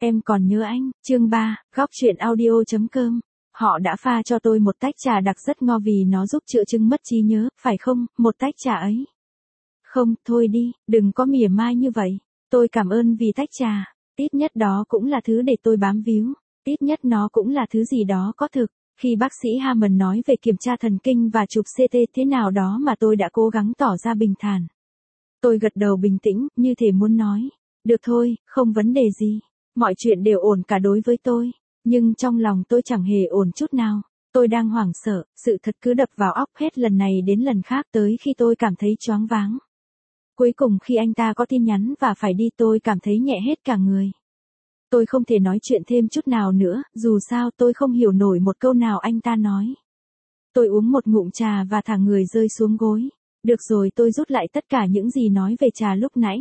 Em còn nhớ anh, chương 3, góc chuyện audio.com. Họ đã pha cho tôi một tách trà đặc rất ngon vì nó giúp chữa chứng mất trí nhớ, phải không, một tách trà ấy? Không, thôi đi, đừng có mỉa mai như vậy. Tôi cảm ơn vì tách trà. Ít nhất đó cũng là thứ để tôi bám víu. Ít nhất nó cũng là thứ gì đó có thực. Khi bác sĩ Hammond nói về kiểm tra thần kinh và chụp CT thế nào đó mà tôi đã cố gắng tỏ ra bình thản. Tôi gật đầu bình tĩnh, như thể muốn nói. Được thôi, không vấn đề gì. Mọi chuyện đều ổn cả đối với tôi. Nhưng trong lòng tôi chẳng hề ổn chút nào. Tôi đang hoảng sợ, sự thật cứ đập vào óc hết lần này đến lần khác tới khi tôi cảm thấy choáng váng. Cuối cùng khi anh ta có tin nhắn và phải đi tôi cảm thấy nhẹ hết cả người. Tôi không thể nói chuyện thêm chút nào nữa, dù sao tôi không hiểu nổi một câu nào anh ta nói. Tôi uống một ngụm trà và thả người rơi xuống gối. Được rồi, tôi rút lại tất cả những gì nói về trà lúc nãy.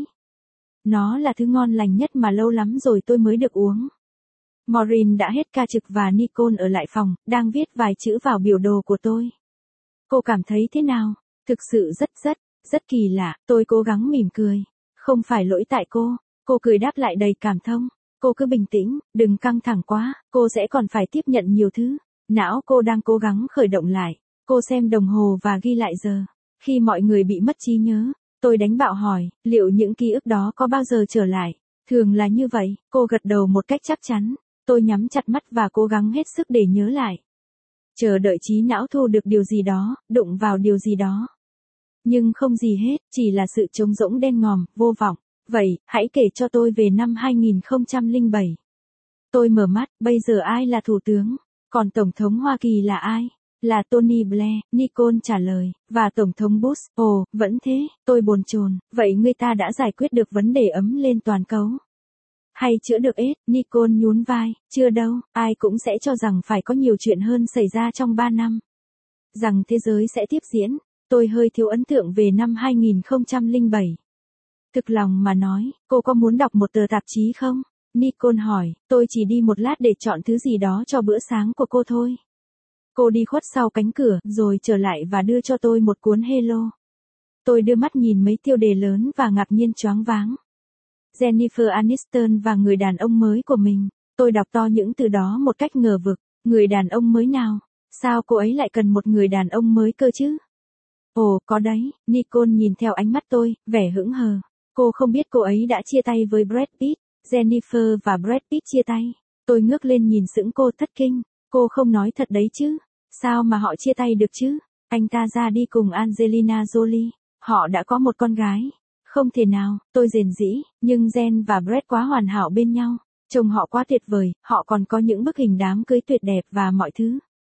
Nó là thứ ngon lành nhất mà lâu lắm rồi tôi mới được uống. Maureen đã hết ca trực và Nicole ở lại phòng, đang viết vài chữ vào biểu đồ của tôi. Cô cảm thấy thế nào? Thực sự rất kỳ lạ, tôi cố gắng mỉm cười. Không phải lỗi tại cô. Cô cười đáp lại đầy cảm thông. Cô cứ bình tĩnh, đừng căng thẳng quá, cô sẽ còn phải tiếp nhận nhiều thứ. Não cô đang cố gắng khởi động lại. Cô xem đồng hồ và ghi lại giờ. Khi mọi người bị mất trí nhớ, tôi đánh bạo hỏi, liệu những ký ức đó có bao giờ trở lại? Thường là như vậy, cô gật đầu một cách chắc chắn. Tôi nhắm chặt mắt và cố gắng hết sức để nhớ lại. Chờ đợi trí não thu được điều gì đó, đụng vào điều gì đó. Nhưng không gì hết, chỉ là sự trống rỗng đen ngòm, vô vọng. Vậy, hãy kể cho tôi về năm 2007. Tôi mở mắt, bây giờ ai là thủ tướng? Còn Tổng thống Hoa Kỳ là ai? Là Tony Blair, Nicole trả lời, và Tổng thống Bush, ồ, vẫn thế, tôi bồn chồn, vậy người ta đã giải quyết được vấn đề ấm lên toàn cầu? Hay chữa được AIDS? Nicole nhún vai, chưa đâu, ai cũng sẽ cho rằng phải có nhiều chuyện hơn xảy ra trong 3 năm. Rằng thế giới sẽ tiếp diễn, tôi hơi thiếu ấn tượng về năm 2007. Thực lòng mà nói, cô có muốn đọc một tờ tạp chí không? Nicole hỏi, tôi chỉ đi một lát để chọn thứ gì đó cho bữa sáng của cô thôi. Cô đi khuất sau cánh cửa, rồi trở lại và đưa cho tôi một cuốn Hello. Tôi đưa mắt nhìn mấy tiêu đề lớn và ngạc nhiên choáng váng. Jennifer Aniston và người đàn ông mới của mình. Tôi đọc to những từ đó một cách ngờ vực. Người đàn ông mới nào? Sao cô ấy lại cần một người đàn ông mới cơ chứ? Ồ, có đấy, Nicole nhìn theo ánh mắt tôi, vẻ hững hờ. Cô không biết cô ấy đã chia tay với Brad Pitt. Jennifer và Brad Pitt chia tay. Tôi ngước lên nhìn sững cô thất kinh. Cô không nói thật đấy chứ? Sao mà họ chia tay được chứ? Anh ta ra đi cùng Angelina Jolie. Họ đã có một con gái. Không thể nào, tôi rền rĩ, nhưng Jen và Brad quá hoàn hảo bên nhau. Trông họ quá tuyệt vời, họ còn có những bức hình đám cưới tuyệt đẹp và mọi thứ.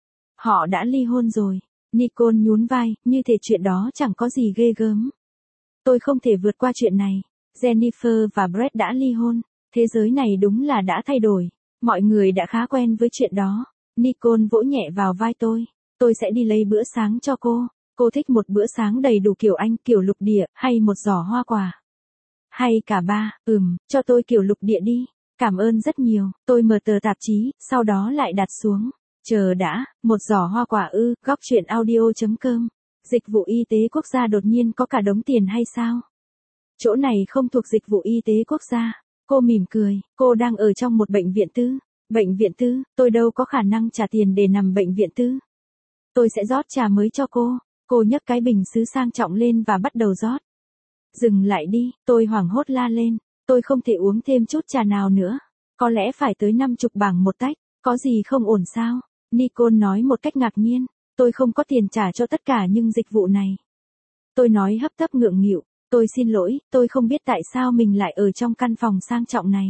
Họ đã ly hôn rồi. Nicole nhún vai, như thể chuyện đó chẳng có gì ghê gớm. Tôi không thể vượt qua chuyện này. Jennifer và Brad đã ly hôn. Thế giới này đúng là đã thay đổi. Mọi người đã khá quen với chuyện đó. Nicole vỗ nhẹ vào vai tôi. Tôi sẽ đi lấy bữa sáng cho cô. Cô thích một bữa sáng đầy đủ kiểu Anh, kiểu lục địa, hay một giỏ hoa quả? Hay cả ba, cho tôi kiểu lục địa đi. Cảm ơn rất nhiều. Tôi mở tờ tạp chí, sau đó lại đặt xuống. Chờ đã, một giỏ hoa quả ư, góc chuyện audio.com. Dịch vụ y tế quốc gia đột nhiên có cả đống tiền hay sao? Chỗ này không thuộc dịch vụ y tế quốc gia. Cô mỉm cười, cô đang ở trong một bệnh viện tư. Bệnh viện tư, tôi đâu có khả năng trả tiền để nằm bệnh viện tư. Tôi sẽ rót trà mới cho cô. Cô nhấc cái bình sứ sang trọng lên và bắt đầu rót. Dừng lại đi, tôi hoảng hốt la lên. Tôi không thể uống thêm chút trà nào nữa. Có lẽ phải tới 50 bảng một tách. Có gì không ổn sao? Nicole nói một cách ngạc nhiên. Tôi không có tiền trả cho tất cả những dịch vụ này. Tôi nói hấp tấp ngượng nghịu. Tôi xin lỗi, tôi không biết tại sao mình lại ở trong căn phòng sang trọng này.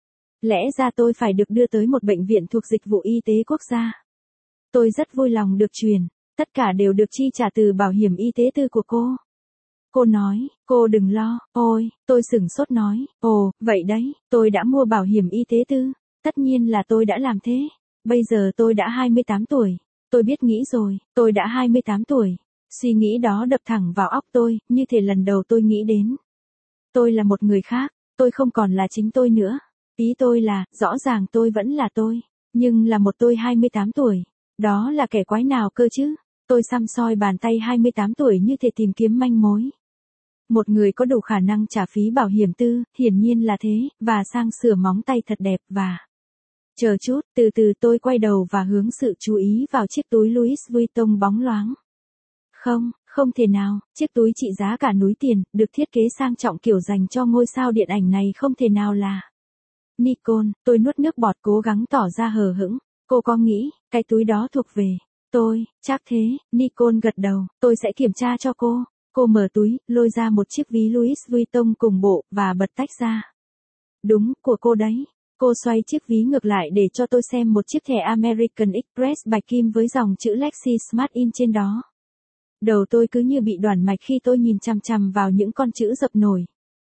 Lẽ ra tôi phải được đưa tới một bệnh viện thuộc dịch vụ y tế quốc gia. Tôi rất vui lòng được truyền. Tất cả đều được chi trả từ bảo hiểm y tế tư của cô. Cô nói, cô đừng lo, ôi, tôi sửng sốt nói, ồ, vậy đấy, tôi đã mua bảo hiểm y tế tư. Tất nhiên là tôi đã làm thế. Bây giờ tôi đã 28 tuổi. Tôi biết nghĩ rồi, tôi đã 28 tuổi. Suy nghĩ đó đập thẳng vào óc tôi, như thể lần đầu tôi nghĩ đến. Tôi là một người khác, tôi không còn là chính tôi nữa. Ý tôi là, rõ ràng tôi vẫn là tôi, nhưng là một tôi 28 tuổi. Đó là kẻ quái nào cơ chứ? Tôi săm soi bàn tay 28 tuổi như thể tìm kiếm manh mối. Một người có đủ khả năng trả phí bảo hiểm tư, hiển nhiên là thế, và sang sửa móng tay thật đẹp và... Chờ chút, từ từ tôi quay đầu và hướng sự chú ý vào chiếc túi Louis Vuitton bóng loáng. Không, không thể nào, chiếc túi trị giá cả núi tiền, được thiết kế sang trọng kiểu dành cho ngôi sao điện ảnh này không thể nào là... Nicole, tôi nuốt nước bọt cố gắng tỏ ra hờ hững. Cô có nghĩ, cái túi đó thuộc về tôi, chắc thế, Nicole gật đầu, tôi sẽ kiểm tra cho cô. Cô mở túi, lôi ra một chiếc ví Louis Vuitton cùng bộ, và bật tách ra. Đúng, của cô đấy. Cô xoay chiếc ví ngược lại để cho tôi xem một chiếc thẻ American Express bạch kim với dòng chữ Lexi Smart in trên đó. Đầu tôi cứ như bị đoản mạch khi tôi nhìn chằm chằm vào những con chữ dập nổi.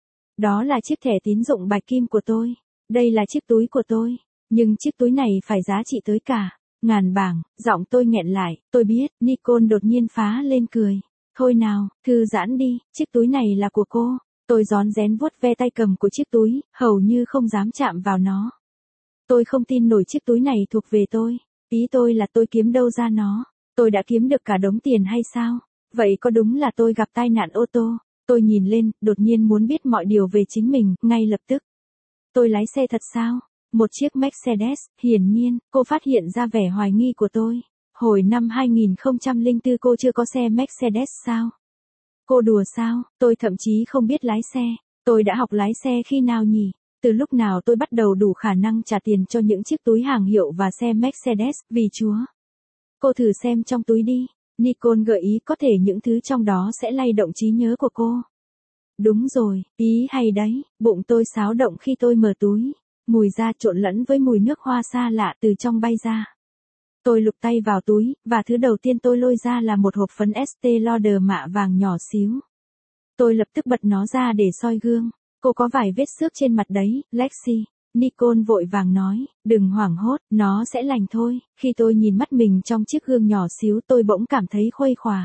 Đó là chiếc thẻ tín dụng bạch kim của tôi. Đây là chiếc túi của tôi. Nhưng chiếc túi này phải giá trị tới cả ngàn bảng. Giọng tôi nghẹn lại, tôi biết. Nicole đột nhiên phá lên cười. Thôi nào, thư giãn đi, chiếc túi này là của cô. Tôi rón rén vuốt ve tay cầm của chiếc túi, hầu như không dám chạm vào nó. Tôi không tin nổi chiếc túi này thuộc về tôi. Ý tôi là tôi kiếm đâu ra nó. Tôi đã kiếm được cả đống tiền hay sao? Vậy có đúng là tôi gặp tai nạn ô tô? Tôi nhìn lên, đột nhiên muốn biết mọi điều về chính mình, ngay lập tức. Tôi lái xe thật sao? Một chiếc Mercedes, hiển nhiên, cô phát hiện ra vẻ hoài nghi của tôi. Hồi năm 2004 cô chưa có xe Mercedes sao? Cô đùa sao? Tôi thậm chí không biết lái xe. Tôi đã học lái xe khi nào nhỉ? Từ lúc nào tôi bắt đầu đủ khả năng trả tiền cho những chiếc túi hàng hiệu và xe Mercedes, vì Chúa. Cô thử xem trong túi đi. Nicole gợi ý có thể những thứ trong đó sẽ lay động trí nhớ của cô. Đúng rồi, ý hay đấy. Bụng tôi xáo động khi tôi mở túi. Mùi da trộn lẫn với mùi nước hoa xa lạ từ trong bay ra. Tôi lục tay vào túi, và thứ đầu tiên tôi lôi ra là một hộp phấn Estée Lauder mạ vàng nhỏ xíu. Tôi lập tức bật nó ra để soi gương. Cô có vài vết xước trên mặt đấy, Lexi. Nicole vội vàng nói, đừng hoảng hốt, nó sẽ lành thôi. Khi tôi nhìn mắt mình trong chiếc gương nhỏ xíu tôi bỗng cảm thấy khuây khỏa.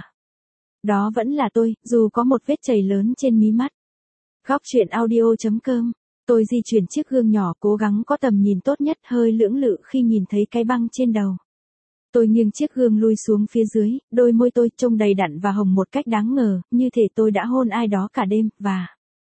Đó vẫn là tôi, dù có một vết chảy lớn trên mí mắt. Góc truyện audio.com. Tôi di chuyển chiếc gương nhỏ cố gắng có tầm nhìn tốt nhất, hơi lưỡng lự khi nhìn thấy cái băng trên đầu. Tôi nghiêng chiếc gương lui xuống phía dưới, đôi môi tôi trông đầy đặn và hồng một cách đáng ngờ, như thể tôi đã hôn ai đó cả đêm, và...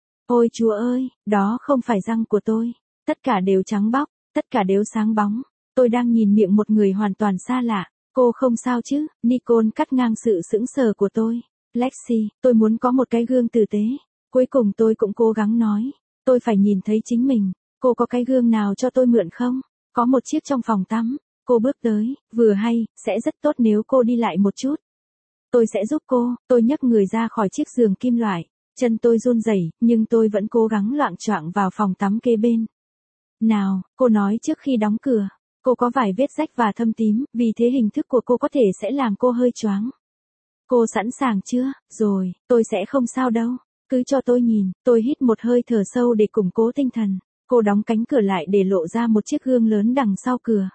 Ôi Chúa ơi, đó không phải răng của tôi. Tất cả đều trắng bóc, tất cả đều sáng bóng. Tôi đang nhìn miệng một người hoàn toàn xa lạ. Cô không sao chứ? Nicole cắt ngang sự sững sờ của tôi. Lexi, tôi muốn có một cái gương tử tế. Cuối cùng tôi cũng cố gắng nói. Tôi phải nhìn thấy chính mình. Cô có cái gương nào cho tôi mượn không? Có một chiếc trong phòng tắm. Cô bước tới, vừa hay, sẽ rất tốt nếu cô đi lại một chút. Tôi sẽ giúp cô. Tôi nhấc người ra khỏi chiếc giường kim loại. Chân tôi run rẩy, nhưng tôi vẫn cố gắng loạng choạng vào phòng tắm kế bên. Nào, cô nói trước khi đóng cửa. Cô có vài vết rách và thâm tím, vì thế hình thức của cô có thể sẽ làm cô hơi choáng. Cô sẵn sàng chưa? Rồi, tôi sẽ không sao đâu. Cứ cho tôi nhìn. Tôi hít một hơi thở sâu để củng cố tinh thần. Cô đóng cánh cửa lại để lộ ra một chiếc gương lớn đằng sau cửa.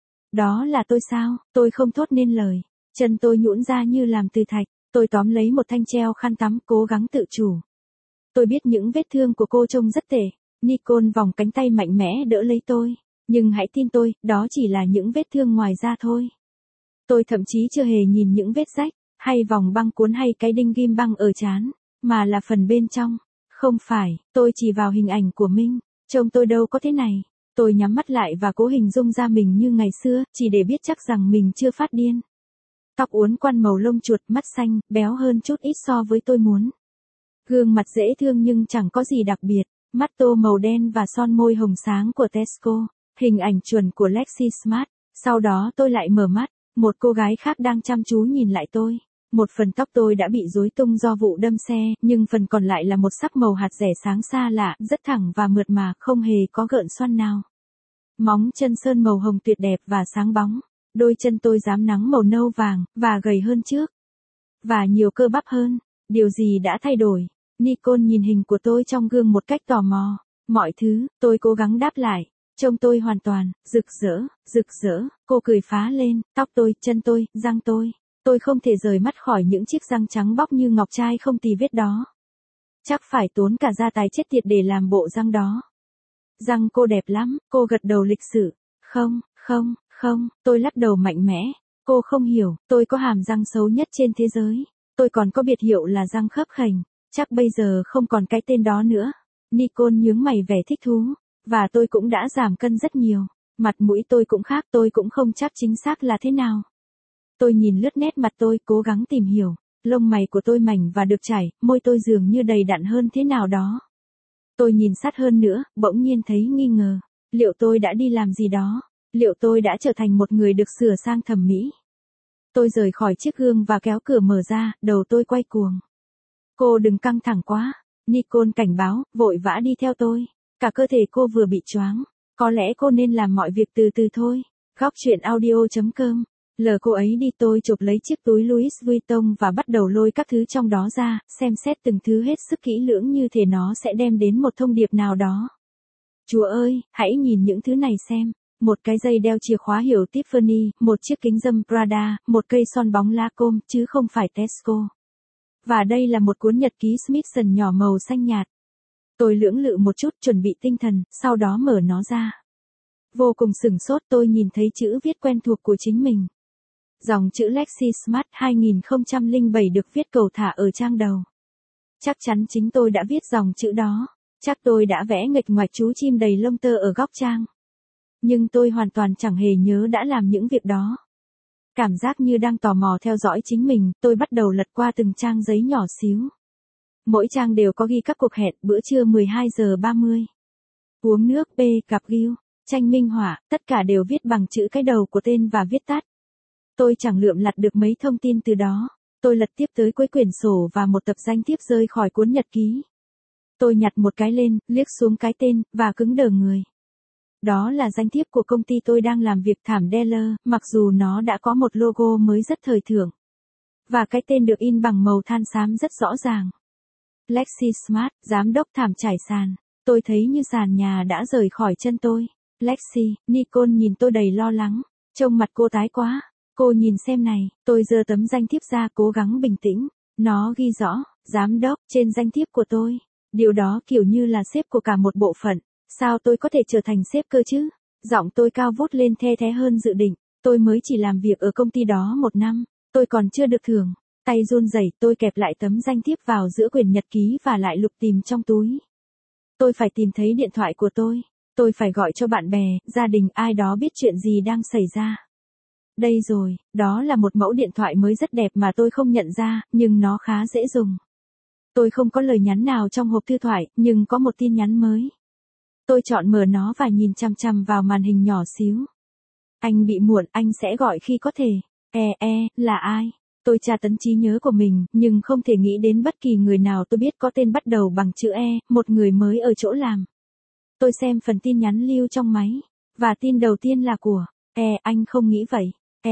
Đó là tôi sao? Tôi không thốt nên lời. Chân tôi nhũn ra như làm từ thạch. Tôi tóm lấy một thanh treo khăn tắm, cố gắng tự chủ. Tôi biết những vết thương của cô trông rất tệ. Nicole vòng cánh tay mạnh mẽ đỡ lấy tôi. Nhưng hãy tin tôi, đó chỉ là những vết thương ngoài da thôi. Tôi thậm chí chưa hề nhìn những vết rách, hay vòng băng cuốn hay cái đinh ghim băng ở trán, mà là phần bên trong. Không phải, tôi chỉ vào hình ảnh của Minh. Trông tôi đâu có thế này. Tôi nhắm mắt lại và cố hình dung ra mình như ngày xưa, chỉ để biết chắc rằng mình chưa phát điên. Tóc uốn quăn màu lông chuột, mắt xanh, béo hơn chút ít so với tôi muốn. Gương mặt dễ thương nhưng chẳng có gì đặc biệt. Mắt tô màu đen và son môi hồng sáng của Tesco. Hình ảnh chuẩn của Lexi Smart. Sau đó tôi lại mở mắt. Một cô gái khác đang chăm chú nhìn lại tôi. Một phần tóc tôi đã bị rối tung do vụ đâm xe, nhưng phần còn lại là một sắc màu hạt rẻ sáng xa lạ, rất thẳng và mượt mà, không hề có gợn xoăn nào. Móng chân sơn màu hồng tuyệt đẹp và sáng bóng. Đôi chân tôi rám nắng màu nâu vàng, và gầy hơn trước. Và nhiều cơ bắp hơn. Điều gì đã thay đổi? Nicole nhìn hình của tôi trong gương một cách tò mò. Mọi thứ, tôi cố gắng đáp lại. Trông tôi hoàn toàn, rực rỡ, cô cười phá lên, tóc tôi, chân tôi, răng tôi. Tôi không thể rời mắt khỏi những chiếc răng trắng bóc như ngọc trai không tì vết đó. Chắc phải tốn cả gia tài chết tiệt để làm bộ răng đó. Răng cô đẹp lắm, cô gật đầu lịch sự. Không, tôi lắc đầu mạnh mẽ. Cô không hiểu, tôi có hàm răng xấu nhất trên thế giới. Tôi còn có biệt hiệu là răng khớp khểnh. Chắc bây giờ không còn cái tên đó nữa. Nicole nhướng mày vẻ thích thú. Và tôi cũng đã giảm cân rất nhiều. Mặt mũi tôi cũng khác, tôi cũng không chắc chính xác là thế nào. Tôi nhìn lướt nét mặt tôi, cố gắng tìm hiểu. Lông mày của tôi mảnh và được chải, môi tôi dường như đầy đặn hơn thế nào đó. Tôi nhìn sát hơn nữa, bỗng nhiên thấy nghi ngờ. Liệu tôi đã đi làm gì đó? Liệu tôi đã trở thành một người được sửa sang thẩm mỹ? Tôi rời khỏi chiếc gương và kéo cửa mở ra, đầu tôi quay cuồng. Cô đừng căng thẳng quá. Nicole cảnh báo, vội vã đi theo tôi. Cả cơ thể cô vừa bị choáng. Có lẽ cô nên làm mọi việc từ từ thôi. Góc chuyện audio.com. Lờ cô ấy đi, tôi chụp lấy chiếc túi Louis Vuitton và bắt đầu lôi các thứ trong đó ra, xem xét từng thứ hết sức kỹ lưỡng như thể nó sẽ đem đến một thông điệp nào đó. Chúa ơi, hãy nhìn những thứ này xem. Một cái dây đeo chìa khóa hiệu Tiffany, một chiếc kính râm Prada, một cây son bóng Lancôme chứ không phải Tesco. Và đây là một cuốn nhật ký Smithson nhỏ màu xanh nhạt. Tôi lưỡng lự một chút, chuẩn bị tinh thần, sau đó mở nó ra. Vô cùng sửng sốt, tôi nhìn thấy chữ viết quen thuộc của chính mình. Dòng chữ Lexi Smart 2007 được viết cầu thả ở trang đầu. Chắc chắn chính tôi đã viết dòng chữ đó. Chắc tôi đã vẽ nghịch ngoạc chú chim đầy lông tơ ở góc trang. Nhưng tôi hoàn toàn chẳng hề nhớ đã làm những việc đó. Cảm giác như đang tò mò theo dõi chính mình, tôi bắt đầu lật qua từng trang giấy nhỏ xíu. Mỗi trang đều có ghi các cuộc hẹn, bữa trưa 12 giờ 30. Uống nước, gặp Gil, tranh minh họa, tất cả đều viết bằng chữ cái đầu của tên và viết tắt. Tôi chẳng lượm lặt được mấy thông tin từ đó. Tôi lật tiếp tới cuối quyển sổ và một tập danh thiếp rơi khỏi cuốn nhật ký. Tôi nhặt một cái lên, liếc xuống cái tên, và cứng đờ người. Đó là danh thiếp của công ty tôi đang làm việc, Thảm Dealer, mặc dù nó đã có một logo mới rất thời thượng. Và cái tên được in bằng màu than xám rất rõ ràng. Lexi Smart, giám đốc thảm trải sàn. Tôi thấy như sàn nhà đã rời khỏi chân tôi. Lexi, Nicole nhìn tôi đầy lo lắng. Trông mặt cô tái quá. Cô nhìn xem này, tôi giơ tấm danh thiếp ra, cố gắng bình tĩnh. Nó ghi rõ, giám đốc, trên danh thiếp của tôi. Điều đó kiểu như là sếp của cả một bộ phận. Sao tôi có thể trở thành sếp cơ chứ? Giọng tôi cao vút lên the thé hơn dự định. Tôi mới chỉ làm việc ở công ty đó 1 năm. Tôi còn chưa được thưởng. Tay run rẩy, tôi kẹp lại tấm danh thiếp vào giữa quyển nhật ký và lại lục tìm trong túi. Tôi phải tìm thấy điện thoại của tôi. Tôi phải gọi cho bạn bè, gia đình, ai đó biết chuyện gì đang xảy ra. Đây rồi, đó là một mẫu điện thoại mới rất đẹp mà tôi không nhận ra, nhưng nó khá dễ dùng. Tôi không có lời nhắn nào trong hộp thư thoại, nhưng có một tin nhắn mới. Tôi chọn mở nó và nhìn chằm chằm vào màn hình nhỏ xíu. Anh bị muộn, anh sẽ gọi khi có thể. Là ai? Tôi tra tấn trí nhớ của mình, nhưng không thể nghĩ đến bất kỳ người nào tôi biết có tên bắt đầu bằng chữ E, một người mới ở chỗ làm. Tôi xem phần tin nhắn lưu trong máy. Và tin đầu tiên là của. Anh không nghĩ vậy.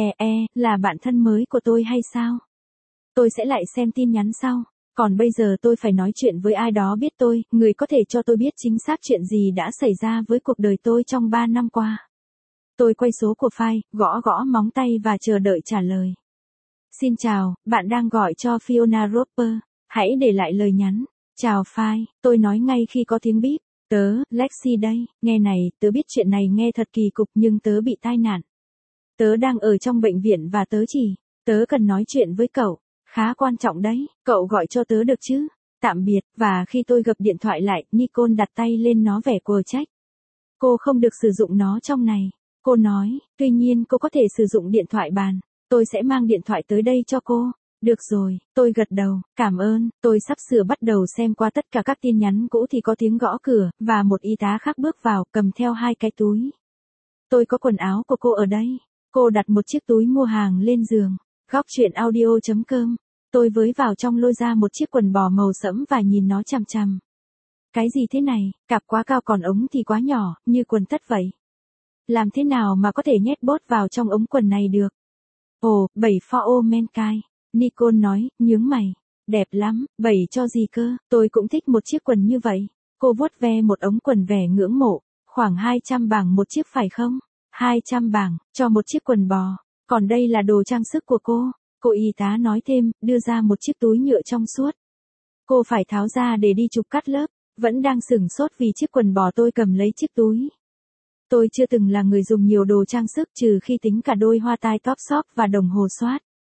Là bạn thân mới của tôi hay sao? Tôi sẽ lại xem tin nhắn sau. Còn bây giờ tôi phải nói chuyện với ai đó biết tôi, người có thể cho tôi biết chính xác chuyện gì đã xảy ra với cuộc đời tôi trong 3 năm qua. Tôi quay số của file, gõ móng tay và chờ đợi trả lời. Xin chào, bạn đang gọi cho Fiona Roper. Hãy để lại lời nhắn. Chào file, tôi nói ngay khi có tiếng bíp. Tớ, Lexi đây, nghe này, tớ biết chuyện này nghe thật kỳ cục nhưng tớ bị tai nạn. Tớ đang ở trong bệnh viện và tớ cần nói chuyện với cậu. Khá quan trọng đấy, cậu gọi cho tớ được chứ? Tạm biệt, và khi tôi gập điện thoại lại, Nicole đặt tay lên nó vẻ quờ trách. Cô không được sử dụng nó trong này. Cô nói, tuy nhiên cô có thể sử dụng điện thoại bàn. Tôi sẽ mang điện thoại tới đây cho cô. Được rồi, tôi gật đầu, cảm ơn. Tôi sắp sửa bắt đầu xem qua tất cả các tin nhắn cũ thì có tiếng gõ cửa, và một y tá khác bước vào, cầm theo 2 cái túi. Tôi có quần áo của cô ở đây. Cô đặt một chiếc túi mua hàng lên giường. Góc chuyện audio.com. Tôi với vào trong lôi ra một chiếc quần bò màu sẫm và nhìn nó chằm chằm. Cái gì thế này, cạp quá cao còn ống thì quá nhỏ, như quần tất vậy. Làm thế nào mà có thể nhét bốt vào trong ống quần này được? Ồ, 7 for all mankind. Nicole nói, nhướng mày. Đẹp lắm, 7 cho gì cơ, tôi cũng thích một chiếc quần như vậy. Cô vuốt ve một ống quần vẻ ngưỡng mộ. Khoảng 200 bảng một chiếc phải không? 200 bảng, cho một chiếc quần bò. Còn đây là đồ trang sức của cô. Cô y tá nói thêm, đưa ra một chiếc túi nhựa trong suốt. Cô phải tháo ra để đi chụp cắt lớp. Vẫn đang sửng sốt vì chiếc quần bò, tôi cầm lấy chiếc túi. Tôi chưa từng là người dùng nhiều đồ trang sức trừ khi tính cả đôi hoa tai top shop và đồng hồ soát.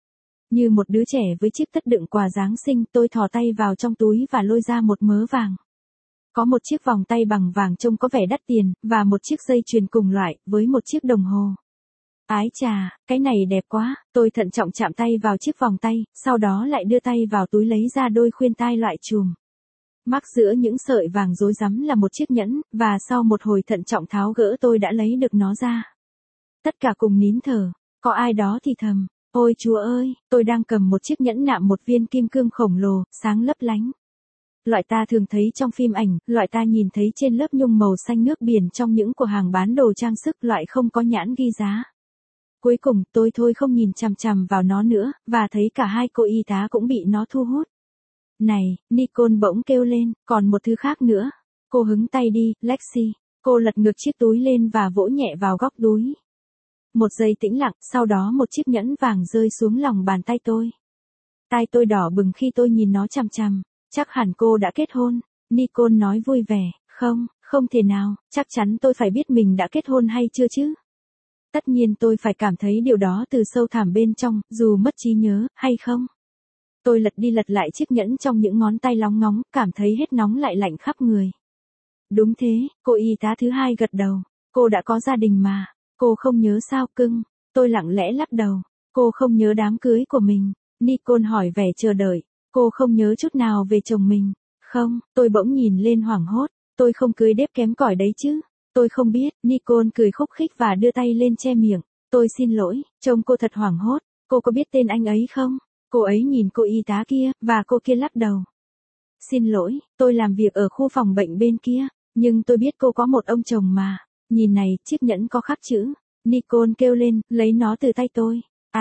Như một đứa trẻ với chiếc tất đựng quà Giáng sinh, tôi thò tay vào trong túi và lôi ra một mớ vàng. Có một chiếc vòng tay bằng vàng trông có vẻ đắt tiền, và một chiếc dây chuyền cùng loại, với một chiếc đồng hồ. Ái chà, cái này đẹp quá, tôi thận trọng chạm tay vào chiếc vòng tay, sau đó lại đưa tay vào túi lấy ra đôi khuyên tai loại chùm. Mắc giữa những sợi vàng rối rắm là một chiếc nhẫn, và sau một hồi thận trọng tháo gỡ tôi đã lấy được nó ra. Tất cả cùng nín thở, có ai đó thì thầm, ôi Chúa ơi, tôi đang cầm một chiếc nhẫn nạm một viên kim cương khổng lồ, sáng lấp lánh. Loại ta thường thấy trong phim ảnh, loại ta nhìn thấy trên lớp nhung màu xanh nước biển trong những cửa hàng bán đồ trang sức, loại không có nhãn ghi giá. Cuối cùng tôi thôi không nhìn chằm chằm vào nó nữa, và thấy cả hai cô y tá cũng bị nó thu hút. Này, Nicole bỗng kêu lên, còn một thứ khác nữa. Cô hứng tay đi, Lexi. Cô lật ngược chiếc túi lên và vỗ nhẹ vào góc túi. Một giây tĩnh lặng, sau đó một chiếc nhẫn vàng rơi xuống lòng bàn tay tôi. Tai tôi đỏ bừng khi tôi nhìn nó chằm chằm. Chắc hẳn cô đã kết hôn. Nicole nói vui vẻ, không thể nào, chắc chắn tôi phải biết mình đã kết hôn hay chưa chứ. Tất nhiên tôi phải cảm thấy điều đó từ sâu thẳm bên trong, dù mất trí nhớ, hay không. Tôi lật đi lật lại chiếc nhẫn trong những ngón tay lóng ngóng, cảm thấy hết nóng lại lạnh khắp người. Đúng thế, cô y tá thứ hai gật đầu. Cô đã có gia đình mà. Cô không nhớ sao cưng? Tôi lặng lẽ lắc đầu. Cô không nhớ đám cưới của mình. Nicole hỏi vẻ chờ đợi. Cô không nhớ chút nào về chồng mình. Không, tôi bỗng nhìn lên hoảng hốt. Tôi không cưới đếp kém cỏi đấy chứ. Tôi không biết. Nicole cười khúc khích và đưa tay lên che miệng. Tôi xin lỗi, trông cô thật hoảng hốt. Cô có biết tên anh ấy không? Cô ấy nhìn cô y tá kia, và cô kia lắc đầu. Xin lỗi, tôi làm việc ở khu phòng bệnh bên kia, nhưng tôi biết cô có một ông chồng mà. Nhìn này, chiếc nhẫn có khắc chữ. Nicole kêu lên, lấy nó từ tay tôi.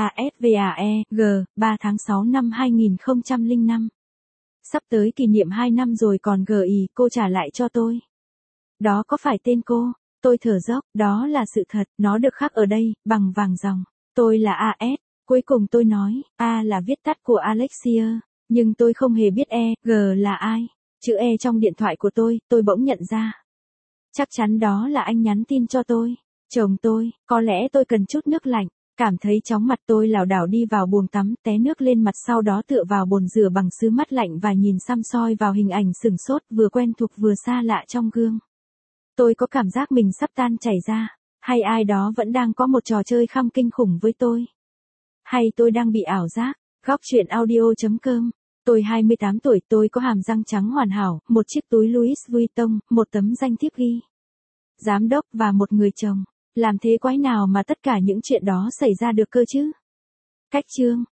ASVAE-G, 3 tháng 6 năm 2005. Sắp tới kỷ niệm 2 năm rồi còn GI, cô trả lại cho tôi. Đó có phải tên cô? Tôi thở dốc, đó là sự thật, nó được khắc ở đây, bằng vàng ròng. Tôi là AS. Cuối cùng tôi nói, A là viết tắt của Alexia, nhưng tôi không hề biết E, G là ai. Chữ E trong điện thoại của tôi bỗng nhận ra. Chắc chắn đó là anh nhắn tin cho tôi. Chồng tôi, có lẽ tôi cần chút nước lạnh. Cảm thấy chóng mặt tôi lảo đảo đi vào buồng tắm, té nước lên mặt, sau đó tựa vào bồn rửa bằng sứ mắt lạnh và nhìn săm soi vào hình ảnh sửng sốt vừa quen thuộc vừa xa lạ trong gương. Tôi có cảm giác mình sắp tan chảy ra. Hay ai đó vẫn đang có một trò chơi khăm kinh khủng với tôi. Hay tôi đang bị ảo giác. Góc truyện audio.com. Tôi 28 tuổi, tôi có hàm răng trắng hoàn hảo, một chiếc túi Louis Vuitton, một tấm danh thiếp ghi giám đốc và một người chồng. Làm thế quái nào mà tất cả những chuyện đó xảy ra được cơ chứ? Cách chương